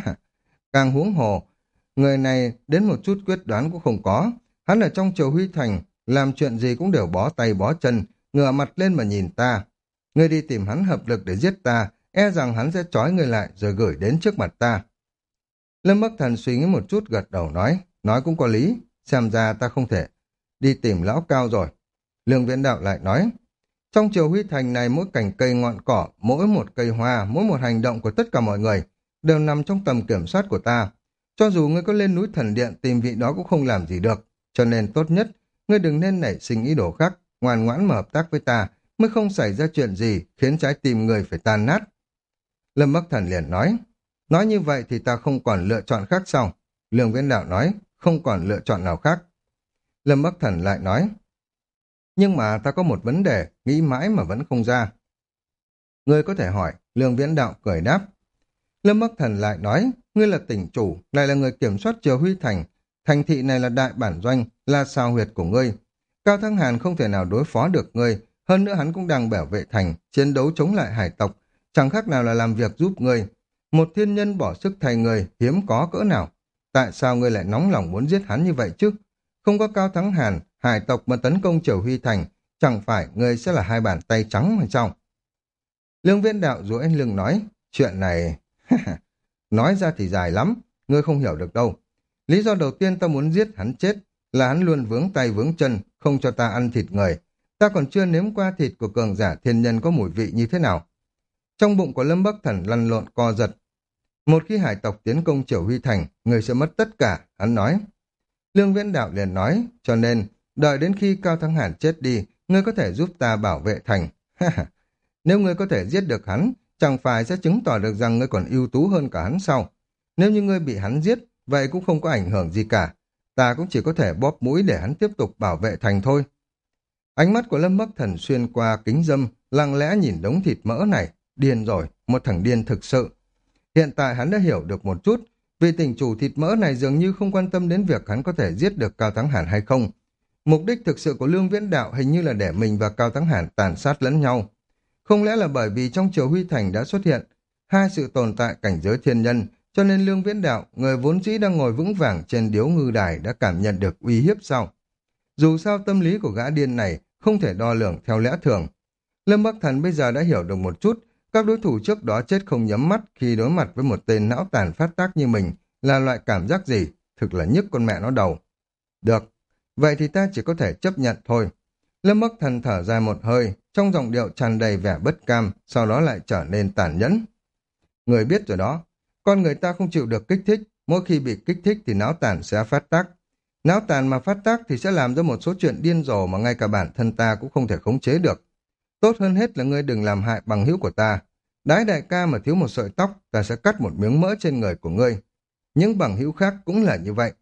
Càng huống hồ, người này đến một chút quyết đoán cũng không có. Hắn ở trong triều Huy Thành, làm chuyện gì cũng đều bó tay bó chân, ngửa mặt lên mà nhìn ta. Ngươi đi tìm hắn hợp lực để giết ta, e rằng hắn sẽ trói ngươi lại rồi gửi đến trước mặt ta. Lâm Bắc Thần suy nghĩ một chút gật đầu nói, nói cũng có lý, xem ra ta không thể đi tìm lão Cao rồi. Lương Viễn Đạo lại nói, trong triều Huy Thành này mỗi cành cây ngọn cỏ, mỗi một cây hoa, mỗi một hành động của tất cả mọi người đều nằm trong tầm kiểm soát của ta. Cho dù ngươi có lên núi thần điện tìm vị đó cũng không làm gì được, cho nên tốt nhất ngươi đừng nên nảy sinh ý đồ khác, ngoan ngoãn mà hợp tác với ta, mới không xảy ra chuyện gì khiến trái tim người phải tan nát. Lâm Bắc Thần liền nói, nói như vậy thì ta không còn lựa chọn khác sao? Lương Viễn Đạo nói, không còn lựa chọn nào khác. Lâm Bắc Thần lại nói, nhưng mà ta có một vấn đề, nghĩ mãi mà vẫn không ra. Ngươi có thể hỏi, Lương Viễn Đạo cười đáp. Lâm Bắc Thần lại nói, ngươi là tỉnh chủ, lại là người kiểm soát triều Huy Thành, thành thị này là đại bản doanh, là sao huyệt của ngươi. Cao Thắng Hàn không thể nào đối phó được ngươi, hơn nữa hắn cũng đang bảo vệ thành, chiến đấu chống lại hải tộc, chẳng khác nào là làm việc giúp ngươi. Một thiên nhân bỏ sức thay ngươi, hiếm có cỡ nào. Tại sao ngươi lại nóng lòng muốn giết hắn như vậy chứ? Không có Cao Thắng Hàn, hải tộc mà tấn công triều Huy Thành, chẳng phải ngươi sẽ là hai bàn tay trắng hay sao? Lương Viễn Đạo duỗi lưng nói, chuyện này... nói ra thì dài lắm, ngươi không hiểu được đâu. Lý do đầu tiên ta muốn giết hắn chết là hắn luôn vướng tay vướng chân, không cho ta ăn thịt người. Ta còn chưa nếm qua thịt của cường giả thiên nhân có mùi vị như thế nào. Trong bụng của Lâm Bắc Thần lăn lộn co giật. Một khi hải tộc tiến công triều Huy Thành, người sẽ mất tất cả, hắn nói. Lương Viễn Đạo liền nói, cho nên, đợi đến khi Cao Thắng Hàn chết đi, ngươi có thể giúp ta bảo vệ thành. Nếu ngươi có thể giết được hắn, chẳng phải sẽ chứng tỏ được rằng ngươi còn ưu tú hơn cả hắn sao? Nếu như ngươi bị hắn giết, vậy cũng không có ảnh hưởng gì cả. Ta cũng chỉ có thể bóp mũi để hắn tiếp tục bảo vệ thành thôi. Ánh mắt của Lâm Bắc Thần xuyên qua kính dâm, lặng lẽ nhìn đống thịt mỡ này. Điên rồi, một thằng điên thực sự. Hiện tại hắn đã hiểu được một chút, vì tỉnh chủ thịt mỡ này dường như không quan tâm đến việc hắn có thể giết được Cao Thắng Hàn hay không. Mục đích thực sự của Lương Viễn Đạo hình như là để mình và Cao Thắng Hàn tàn sát lẫn nhau. Không lẽ là bởi vì trong Triều Huy Thành đã xuất hiện hai sự tồn tại cảnh giới thiên nhân, cho nên Lương Viễn Đạo, người vốn dĩ đang ngồi vững vàng trên điếu ngư đài đã cảm nhận được uy hiếp sao? Dù sao tâm lý của gã điên này không thể đo lường theo lẽ thường. Lâm Bắc Thần bây giờ đã hiểu được một chút, các đối thủ trước đó chết không nhắm mắt khi đối mặt với một tên não tàn phát tác như mình là loại cảm giác gì, thực là nhức con mẹ nó đầu. Được, vậy thì ta chỉ có thể chấp nhận thôi. Lâm Bắc Thần thở dài một hơi, trong giọng điệu tràn đầy vẻ bất cam, sau đó lại trở nên tàn nhẫn. Người biết rồi đó, con người ta không chịu được kích thích, mỗi khi bị kích thích thì não tàn sẽ phát tác. Não tàn mà phát tác thì sẽ làm ra một số chuyện điên rồ mà ngay cả bản thân ta cũng không thể khống chế được. Tốt hơn hết là ngươi đừng làm hại bằng hữu của ta. Đái đại ca mà thiếu một sợi tóc, ta sẽ cắt một miếng mỡ trên người của ngươi. Những bằng hữu khác cũng là như vậy.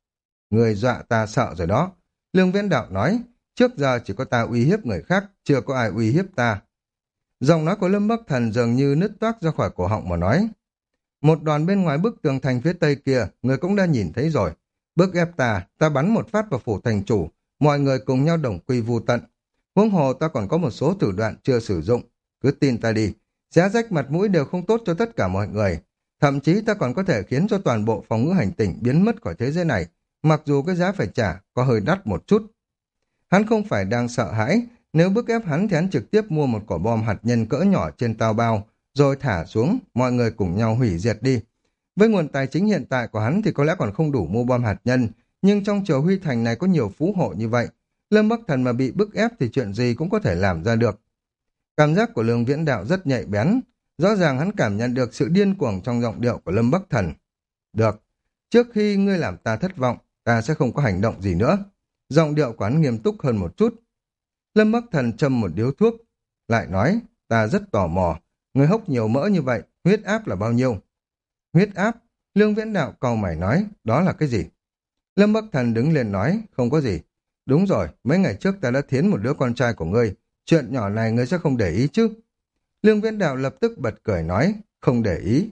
Người dọa ta sợ rồi đó. Lương Viễn Đạo nói, trước giờ chỉ có ta uy hiếp người khác, chưa có ai uy hiếp ta. Giọng nói của Lâm Bắc Thần dường như nứt toác ra khỏi cổ họng mà nói. Một đoàn bên ngoài bức tường thành phía tây kia, người cũng đã nhìn thấy rồi. Bức ép ta, ta bắn một phát vào phủ thành chủ, mọi người cùng nhau đồng quy vu tận. Huống hồ ta còn có một số thủ đoạn chưa sử dụng. Cứ tin ta đi, xé rách mặt mũi đều không tốt cho tất cả mọi người. Thậm chí ta còn có thể khiến cho toàn bộ phòng ngữ hành tinh biến mất khỏi thế giới này, mặc dù cái giá phải trả có hơi đắt một chút. Hắn không phải đang sợ hãi, nếu bức ép hắn thì hắn trực tiếp mua một quả bom hạt nhân cỡ nhỏ trên tàu bao, rồi thả xuống, mọi người cùng nhau hủy diệt đi. Với nguồn tài chính hiện tại của hắn thì có lẽ còn không đủ mua bom hạt nhân, nhưng trong Triều Huy Thành này có nhiều phú hộ như vậy. Lâm Bắc Thần mà bị bức ép thì chuyện gì cũng có thể làm ra được. Cảm giác của Lương Viễn Đạo rất nhạy bén, rõ ràng hắn cảm nhận được sự điên cuồng trong giọng điệu của Lâm Bắc Thần. Được, trước khi ngươi làm ta thất vọng, ta sẽ không có hành động gì nữa. Giọng điệu của hắn nghiêm túc hơn một chút. Lâm Bắc Thần châm một điếu thuốc, lại nói, ta rất tò mò, ngươi hốc nhiều mỡ như vậy, huyết áp là bao nhiêu? Huyết áp? Lương Viễn Đạo cau mày nói, đó là cái gì? Lâm Bắc Thần đứng lên nói, không có gì. Đúng rồi, mấy ngày trước ta đã thiến một đứa con trai của ngươi, chuyện nhỏ này ngươi sẽ không để ý chứ? Lương Viễn Đạo lập tức bật cười nói, không để ý.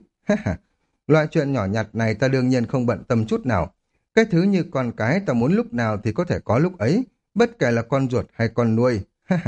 Loại chuyện nhỏ nhặt này ta đương nhiên không bận tâm chút nào. Cái thứ như con cái ta muốn lúc nào thì có thể có lúc ấy, bất kể là con ruột hay con nuôi.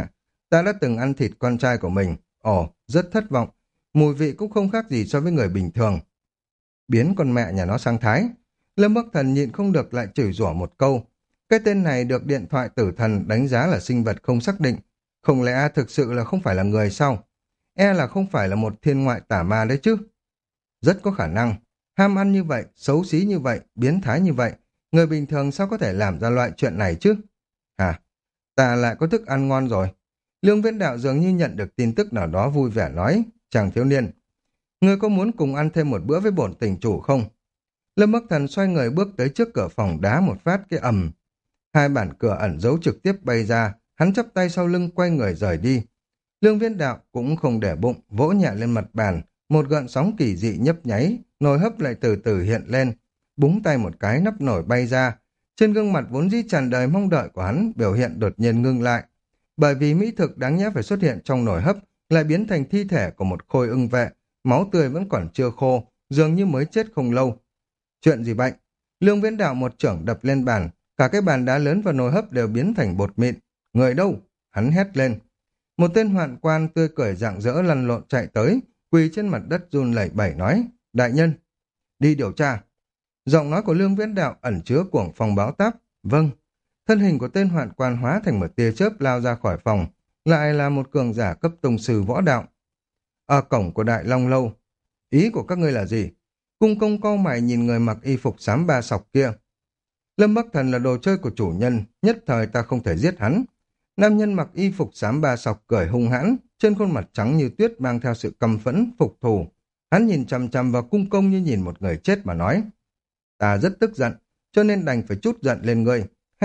Ta đã từng ăn thịt con trai của mình. Ồ, rất thất vọng. Mùi vị cũng không khác gì so với người bình thường. Biến con mẹ nhà nó sang Thái. Lâm Bắc Thần nhịn không được lại chửi rủa một câu. Cái tên này được điện thoại tử thần đánh giá là sinh vật không xác định. Không lẽ thực sự là không phải là người sao? E là không phải là một thiên ngoại tả ma đấy chứ. Rất có khả năng. Ham ăn như vậy, xấu xí như vậy, biến thái như vậy. Người bình thường sao có thể làm ra loại chuyện này chứ? À, ta lại có thức ăn ngon rồi. Lương Viễn Đạo dường như nhận được tin tức nào đó vui vẻ nói. Chàng thiếu niên, ngươi có muốn cùng ăn thêm một bữa với bổn tỉnh chủ không? Lâm Bắc Thần xoay người bước tới trước cửa phòng đá một phát cái ầm. Hai bản cửa ẩn giấu trực tiếp bay ra, hắn chắp tay sau lưng quay người rời đi. Lương Viễn Đạo cũng không để bụng, vỗ nhẹ lên mặt bàn, một gợn sóng kỳ dị nhấp nháy, nồi hấp lại từ từ hiện lên, búng tay một cái nắp nồi bay ra. Trên gương mặt vốn dĩ tràn đầy mong đợi của hắn, biểu hiện đột nhiên ngưng lại, bởi vì mỹ thực đáng nhẽ phải xuất hiện trong nồi hấp lại biến thành thi thể của một khôi ưng vệ, máu tươi vẫn còn chưa khô, dường như mới chết không lâu. Chuyện gì vậy? Lương Viễn Đạo một chưởng đập lên bàn, cả cái bàn đá lớn và nồi hấp đều biến thành bột mịn. Người đâu? Hắn hét lên. Một tên hoạn quan tươi cười rạng rỡ lăn lộn chạy tới, quỳ trên mặt đất run lẩy bẩy nói, đại nhân, đi điều tra. Giọng nói của Lương Viễn Đạo ẩn chứa cuồng phong báo táp. Vâng. Thân hình của tên hoạn quan hóa thành một tia chớp lao ra khỏi phòng, lại là một cường giả cấp tông sư võ đạo. Ở cổng của Đại Long Lâu, ý của các ngươi là gì? Cung công cau mày nhìn người mặc y phục xám ba sọc kia. Lâm Bắc Thần là đồ chơi của chủ nhân, nhất thời ta không thể giết hắn. Nam nhân mặc y phục xám ba sọc cười hung hãn, trên khuôn mặt trắng như tuyết mang theo sự căm phẫn, phục thù. Hắn nhìn chằm chằm vào cung công như nhìn một người chết mà nói. Ta rất tức giận, cho nên đành phải trút giận lên ngươi.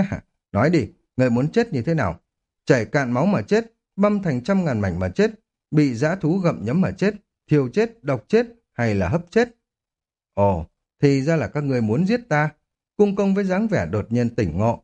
Nói đi, ngươi muốn chết như thế nào? Chảy cạn máu mà chết, băm thành trăm ngàn mảnh mà chết, bị dã thú gặm nhấm mà chết, thiêu chết, độc chết hay là hấp chết? Ồ, thì ra là các người muốn giết ta. Cung công với dáng vẻ đột nhiên tỉnh ngộ.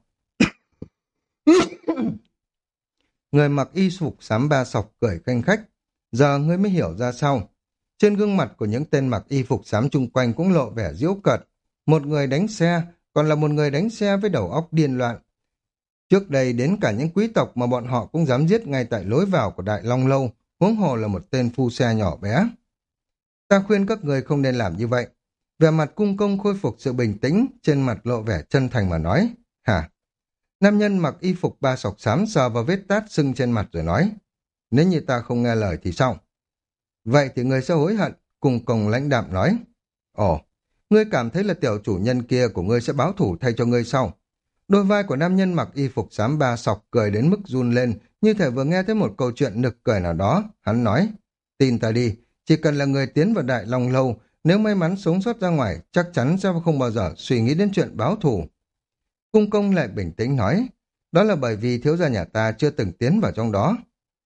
Người mặc y phục xám ba sọc cười khanh khách. Giờ ngươi mới hiểu ra sao. Trên gương mặt của những tên mặc y phục xám chung quanh cũng lộ vẻ giễu cợt. Một người đánh xe, còn là một người đánh xe với đầu óc điên loạn. Trước đây đến cả những quý tộc mà bọn họ cũng dám giết ngay tại lối vào của Đại Long Lâu, huống hồ là một tên phu xe nhỏ bé. Ta khuyên các người không nên làm như vậy. Vẻ mặt cung công khôi phục sự bình tĩnh, trên mặt lộ vẻ chân thành mà nói. Hả? Nam nhân mặc y phục ba sọc xám sờ vào vết tát sưng trên mặt rồi nói. Nếu như ta không nghe lời thì sao? Vậy thì người sẽ hối hận, cung công lãnh đạm nói. Ồ, ngươi cảm thấy là tiểu chủ nhân kia của ngươi sẽ báo thủ thay cho ngươi sao? Đôi vai của nam nhân mặc y phục xám ba sọc cười đến mức run lên, như thể vừa nghe thấy một câu chuyện nực cười nào đó. Hắn nói, tin ta đi, chỉ cần là người tiến vào Đại Long Lâu, nếu may mắn sống sót ra ngoài, chắc chắn sẽ không bao giờ suy nghĩ đến chuyện báo thù. Cung công lại bình tĩnh nói, đó là bởi vì thiếu gia nhà ta chưa từng tiến vào trong đó.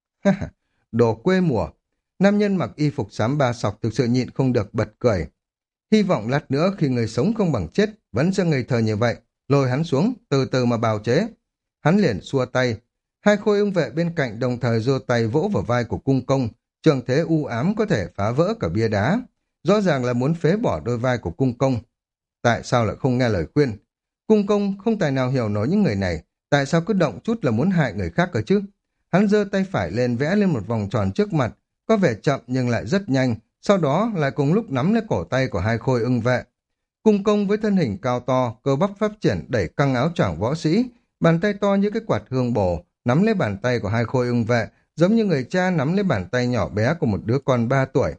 Đồ quê mùa. Nam nhân mặc y phục xám ba sọc thực sự nhịn không được bật cười. Hy vọng lát nữa khi người sống không bằng chết, vẫn sẽ ngây thơ như vậy. Lôi hắn xuống, từ từ mà bào chế. Hắn liền xua tay. Hai khôi ưng vệ bên cạnh đồng thời giơ tay vỗ vào vai của cung công. Trường thế u ám có thể phá vỡ cả bia đá. Rõ ràng là muốn phế bỏ đôi vai của cung công. Tại sao lại không nghe lời khuyên? Cung công không tài nào hiểu nổi những người này. Tại sao cứ động chút là muốn hại người khác cơ chứ? Hắn giơ tay phải lên vẽ lên một vòng tròn trước mặt. Có vẻ chậm nhưng lại rất nhanh. Sau đó lại cùng lúc nắm lấy cổ tay của hai khôi ưng vệ. Cung công với thân hình cao to, cơ bắp phát triển đẩy căng áo choàng võ sĩ, bàn tay to như cái quạt hương bổ, nắm lấy bàn tay của hai khôi ưng vệ, giống như người cha nắm lấy bàn tay nhỏ bé của một đứa con ba tuổi.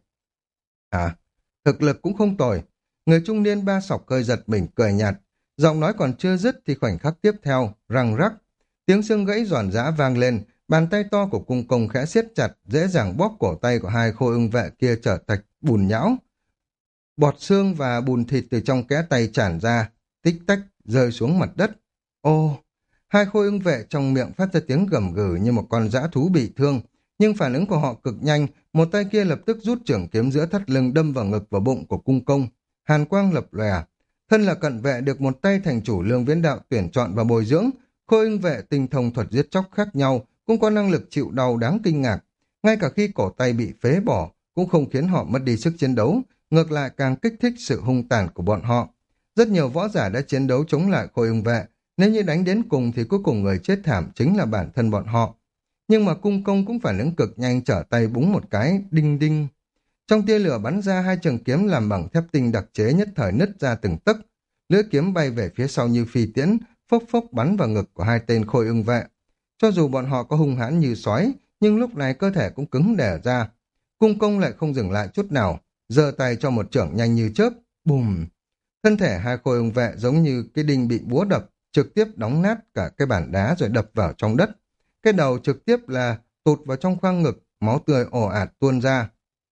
À, thực lực cũng không tồi. Người trung niên ba sọc hơi giật mình cười nhạt, giọng nói còn chưa dứt thì khoảnh khắc tiếp theo, răng rắc, tiếng xương gãy giòn giã vang lên, bàn tay to của cung công khẽ siết chặt, dễ dàng bóp cổ tay của hai khôi ưng vệ kia trở thành bùn nhão. Bọt xương và bùn thịt từ trong kẽ tay tràn ra, tích tách rơi xuống mặt đất. Ô, hai khôi ưng vệ trong miệng phát ra tiếng gầm gừ như một con dã thú bị thương, nhưng phản ứng của họ cực nhanh, một tay kia lập tức rút trường kiếm giữa thắt lưng đâm vào ngực và bụng của cung công. Hàn quang lập lòe, thân là cận vệ được một tay thành chủ Lương Viễn Đạo tuyển chọn và bồi dưỡng, khôi ưng vệ tinh thông thuật giết chóc khác nhau, cũng có năng lực chịu đau đáng kinh ngạc. Ngay cả khi cổ tay bị phế bỏ, cũng không khiến họ mất đi sức chiến đấu, ngược lại càng kích thích sự hung tàn của bọn họ. Rất nhiều võ giả đã chiến đấu chống lại khôi ưng vệ, nếu như đánh đến cùng thì cuối cùng người chết thảm chính là bản thân bọn họ. Nhưng mà cung công cũng phản ứng cực nhanh, trở tay búng một cái, đinh đinh. Trong tia lửa bắn ra, hai trường kiếm làm bằng thép tinh đặc chế nhất thời nứt ra từng tấc. Lưỡi kiếm bay về phía sau như phi tiễn, phốc phốc bắn vào ngực của hai tên khôi ưng vệ. Cho dù bọn họ có hung hãn như sói, nhưng lúc này cơ thể cũng cứng đờ ra. Cung công lại không dừng lại chút nào, giơ tay cho một chưởng nhanh như chớp, bùm. Thân thể hai khôi ưng vệ giống như cái đinh bị búa đập, trực tiếp đóng nát cả cái bàn đá rồi đập vào trong đất. Cái đầu trực tiếp là tụt vào trong khoang ngực, máu tươi ồ ạt tuôn ra.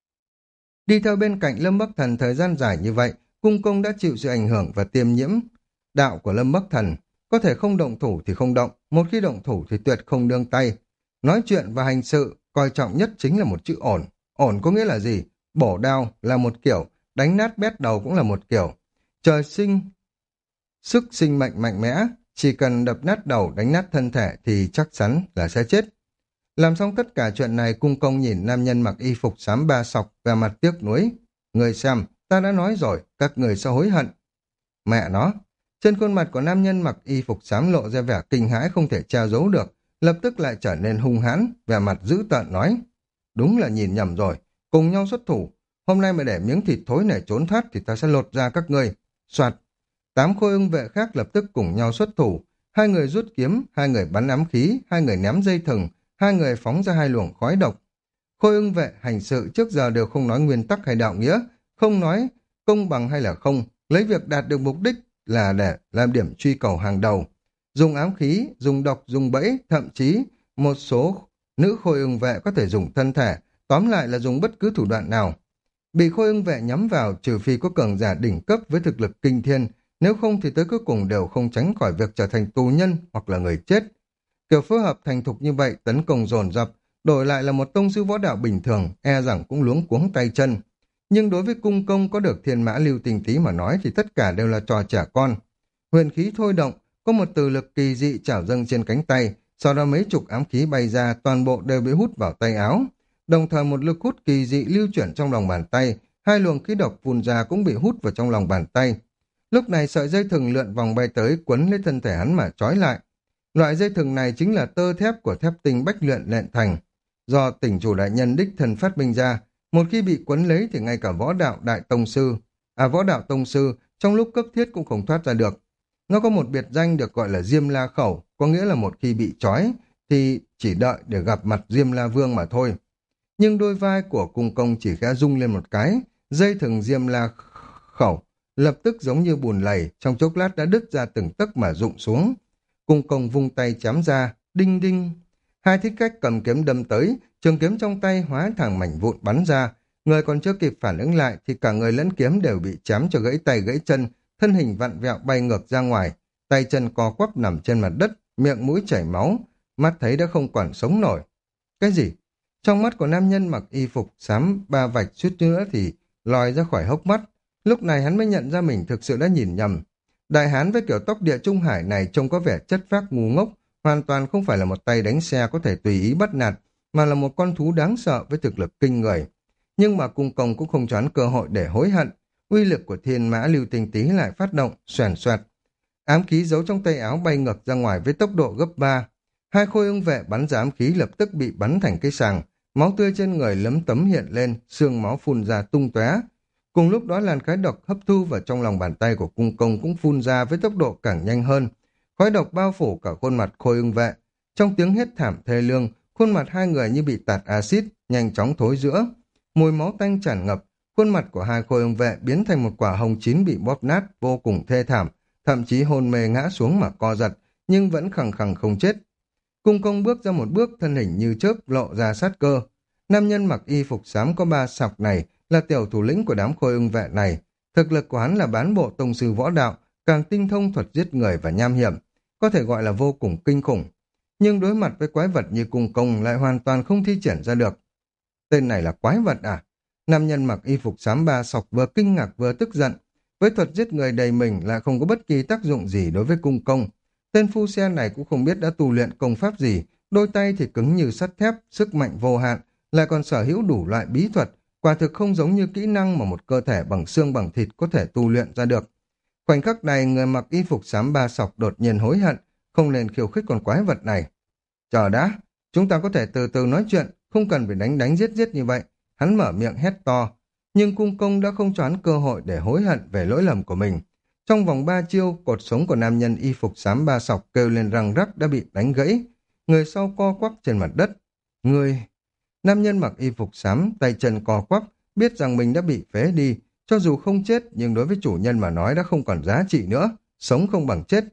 Đi theo bên cạnh Lâm Bắc Thần thời gian dài như vậy, cung công đã chịu sự ảnh hưởng và tiêm nhiễm đạo của Lâm Bắc Thần. Có thể không động thủ thì không động, một khi động thủ thì tuyệt không nương tay. Nói chuyện và hành sự, coi trọng nhất chính là một chữ ổn. Ổn có nghĩa là gì? Bổ đao là một kiểu, đánh nát bét đầu cũng là một kiểu. Trời sinh, sức sinh mệnh mạnh mẽ, chỉ cần đập nát đầu đánh nát thân thể thì chắc chắn là sẽ chết. Làm xong tất cả chuyện này, cung công nhìn nam nhân mặc y phục xám ba sọc về mặt tiếc nuối. Người xem, ta đã nói rồi, các người sẽ hối hận. Mẹ nó, trên khuôn mặt của nam nhân mặc y phục xám lộ ra vẻ kinh hãi không thể che giấu được, lập tức lại trở nên hung hãn, vẻ mặt dữ tợn nói. Đúng là nhìn nhầm rồi, cùng nhau xuất thủ. Hôm nay mà để miếng thịt thối này trốn thoát thì ta sẽ lột ra các ngươi. Soạt, tám khôi ưng vệ khác lập tức cùng nhau xuất thủ. Hai người rút kiếm, hai người bắn ám khí, hai người ném dây thừng, hai người phóng ra hai luồng khói độc. Khôi ưng vệ hành sự trước giờ đều không nói nguyên tắc hay đạo nghĩa, không nói công bằng hay là không, lấy việc đạt được mục đích là để làm điểm truy cầu hàng đầu. Dùng ám khí, dùng độc, dùng bẫy, thậm chí một số nữ khôi ưng vệ có thể dùng thân thể, tóm lại là dùng bất cứ thủ đoạn nào. Bị khôi ưng vệ nhắm vào trừ phi có cường giả đỉnh cấp với thực lực kinh thiên, nếu không thì tới cuối cùng đều không tránh khỏi việc trở thành tù nhân hoặc là người chết. Kiểu phối hợp thành thục như vậy tấn công dồn dập, đổi lại là một tông sư võ đạo bình thường, e rằng cũng luống cuống tay chân. Nhưng đối với cung công có được thiên mã lưu tinh tí mà nói thì tất cả đều là trò trẻ con. Huyền khí thôi động, có một từ lực kỳ dị trào dâng trên cánh tay, sau đó mấy chục ám khí bay ra, toàn bộ đều bị hút vào tay áo. Đồng thời một lực hút kỳ dị lưu chuyển trong lòng bàn tay, hai luồng khí độc phun ra cũng bị hút vào trong lòng bàn tay. Lúc này sợi dây thừng lượn vòng bay tới quấn lấy thân thể hắn mà trói lại. Loại dây thừng này chính là tơ thép của thép tinh bách luyện luyện thành, do tỉnh chủ đại nhân đích thân phát minh ra. Một khi bị quấn lấy thì ngay cả võ đạo đại tông sư, à võ đạo tông sư trong lúc cấp thiết cũng không thoát ra được. Nó có một biệt danh được gọi là Diêm La Khẩu, có nghĩa là một khi bị trói thì chỉ đợi để gặp mặt Diêm La Vương mà thôi. Nhưng đôi vai của cung công chỉ khẽ rung lên một cái, dây thừng Diêm La Khẩu lập tức giống như bùn lầy, trong chốc lát đã đứt ra từng tấc mà rụng xuống. Cung công vung tay chém ra, đinh đinh. Hai thích khách cầm kiếm đâm tới, trường kiếm trong tay hóa thành mảnh vụn bắn ra. Người còn chưa kịp phản ứng lại thì cả người lẫn kiếm đều bị chém cho gãy tay gãy chân, thân hình vặn vẹo bay ngược ra ngoài, tay chân co quắp nằm trên mặt đất, miệng mũi chảy máu, mắt thấy đã không còn sống nổi. Cái gì? Trong mắt của nam nhân mặc y phục xám ba vạch suýt nữa thì lòi ra khỏi hốc mắt. Lúc này hắn mới nhận ra mình thực sự đã nhìn nhầm. Đại hán với kiểu tóc địa trung hải này trông có vẻ chất phác ngu ngốc, hoàn toàn không phải là một tay đánh xe có thể tùy ý bắt nạt, mà là một con thú đáng sợ với thực lực kinh người. Nhưng mà cung công cũng không choán cơ hội để hối hận. Uy lực của thiên mã lưu tinh tý lại phát động, xoèn xoẹt. Ám khí giấu trong tay áo bay ngược ra ngoài với tốc độ gấp ba. Hai khôi ưng vệ bắn ra ám khí lập tức bị bắn thành cây sàng, máu tươi trên người lấm tấm hiện lên, xương máu phun ra tung tóe. Cùng lúc đó làn khói độc hấp thu vào trong lòng bàn tay của cung công cũng phun ra với tốc độ càng nhanh hơn. Khói độc bao phủ cả khuôn mặt khôi ưng vệ. Trong tiếng hét thảm thê lương, khuôn mặt hai người như bị tạt axit, nhanh chóng thối rữa. Mùi máu tanh tràn ngập, khuôn mặt của hai khôi ưng vệ biến thành một quả hồng chín bị bóp nát, vô cùng thê thảm, thậm chí hôn mê ngã xuống mà co giật, nhưng vẫn khẳng khẳng không chết. Cung công bước ra một bước, thân hình như chớp lộ ra sát cơ. Nam nhân mặc y phục xám có ba sọc này là tiểu thủ lĩnh của đám khôi ưng vệ này. Thực lực của hắn là bán bộ tông sư võ đạo, càng tinh thông thuật giết người và nham hiểm, có thể gọi là vô cùng kinh khủng. Nhưng đối mặt với quái vật như cung công lại hoàn toàn không thi triển ra được. Tên này là quái vật à? Nam nhân mặc y phục xám ba sọc vừa kinh ngạc vừa tức giận. Với thuật giết người đầy mình lại không có bất kỳ tác dụng gì đối với cung công. Tên phu xe này cũng không biết đã tu luyện công pháp gì, đôi tay thì cứng như sắt thép, sức mạnh vô hạn, lại còn sở hữu đủ loại bí thuật, quả thực không giống như kỹ năng mà một cơ thể bằng xương bằng thịt có thể tu luyện ra được. Khoảnh khắc này người mặc y phục xám ba sọc đột nhiên hối hận, không nên khiêu khích con quái vật này. Chờ đã, chúng ta có thể từ từ nói chuyện, không cần phải đánh đánh giết giết như vậy. Hắn mở miệng hét to, nhưng cung công đã không choán cơ hội để hối hận về lỗi lầm của mình. Trong vòng ba chiêu, cột sống của nam nhân y phục xám ba sọc kêu lên răng rắc đã bị đánh gãy. Người sau co quắp trên mặt đất. Người... Nam nhân mặc y phục xám, tay chân co quắp, biết rằng mình đã bị phế đi. Cho dù không chết, nhưng đối với chủ nhân mà nói đã không còn giá trị nữa. Sống không bằng chết.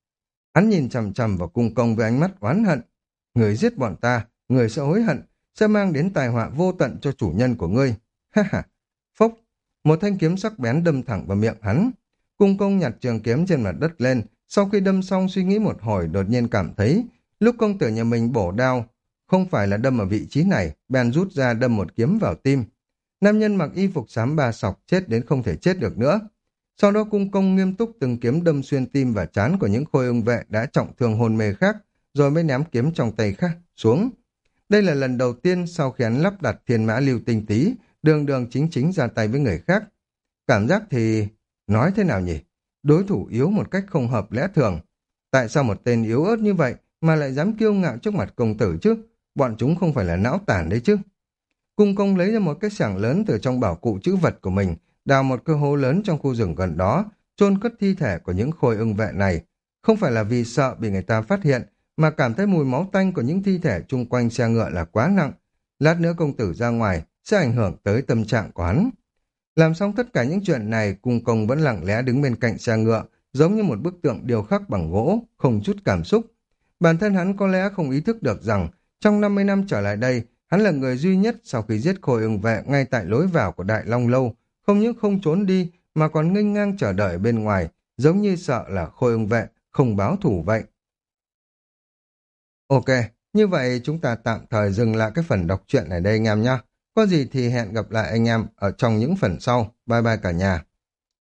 Hắn nhìn chằm chằm vào cung công với ánh mắt oán hận. Người giết bọn ta, người sẽ hối hận, sẽ mang đến tai họa vô tận cho chủ nhân của ngươi. Ha ha. Phốc, một thanh kiếm sắc bén đâm thẳng vào miệng hắn. Cung công nhặt trường kiếm trên mặt đất lên, sau khi đâm xong suy nghĩ một hồi đột nhiên cảm thấy, lúc công tử nhà mình bổ đao, không phải là đâm ở vị trí này, bèn rút ra đâm một kiếm vào tim. Nam nhân mặc y phục xám ba sọc chết đến không thể chết được nữa. Sau đó cung công nghiêm túc từng kiếm đâm xuyên tim và trán của những khôi ưng vệ đã trọng thương hôn mê khác, rồi mới ném kiếm trong tay khác xuống. Đây là lần đầu tiên sau khi hắn lắp đặt thiên mã lưu tinh tý, đường đường chính chính ra tay với người khác. Cảm giác thì... nói thế nào nhỉ? Đối thủ yếu một cách không hợp lẽ thường. Tại sao một tên yếu ớt như vậy mà lại dám kiêu ngạo trước mặt công tử chứ? Bọn chúng không phải là não tàn đấy chứ? Cung công lấy ra một cái xảng lớn từ trong bảo cụ trữ vật của mình, đào một cái hố lớn trong khu rừng gần đó, chôn cất thi thể của những khôi ưng vệ này. Không phải là vì sợ bị người ta phát hiện, mà cảm thấy mùi máu tanh của những thi thể chung quanh xe ngựa là quá nặng. Lát nữa công tử ra ngoài sẽ ảnh hưởng tới tâm trạng của hắn. Làm xong tất cả những chuyện này, cung công vẫn lặng lẽ đứng bên cạnh xe ngựa, giống như một bức tượng điêu khắc bằng gỗ, không chút cảm xúc. Bản thân hắn có lẽ không ý thức được rằng, trong năm mươi năm trở lại đây, hắn là người duy nhất sau khi giết khôi ưng vệ ngay tại lối vào của Đại Long Lâu, không những không trốn đi, mà còn nghênh ngang chờ đợi bên ngoài, giống như sợ là khôi ưng vệ không báo thủ vậy. Ok, Như vậy chúng ta tạm thời dừng lại cái phần đọc truyện ở đây anh em nhé. Có gì thì hẹn gặp lại anh em ở trong những phần sau. Bye bye cả nhà.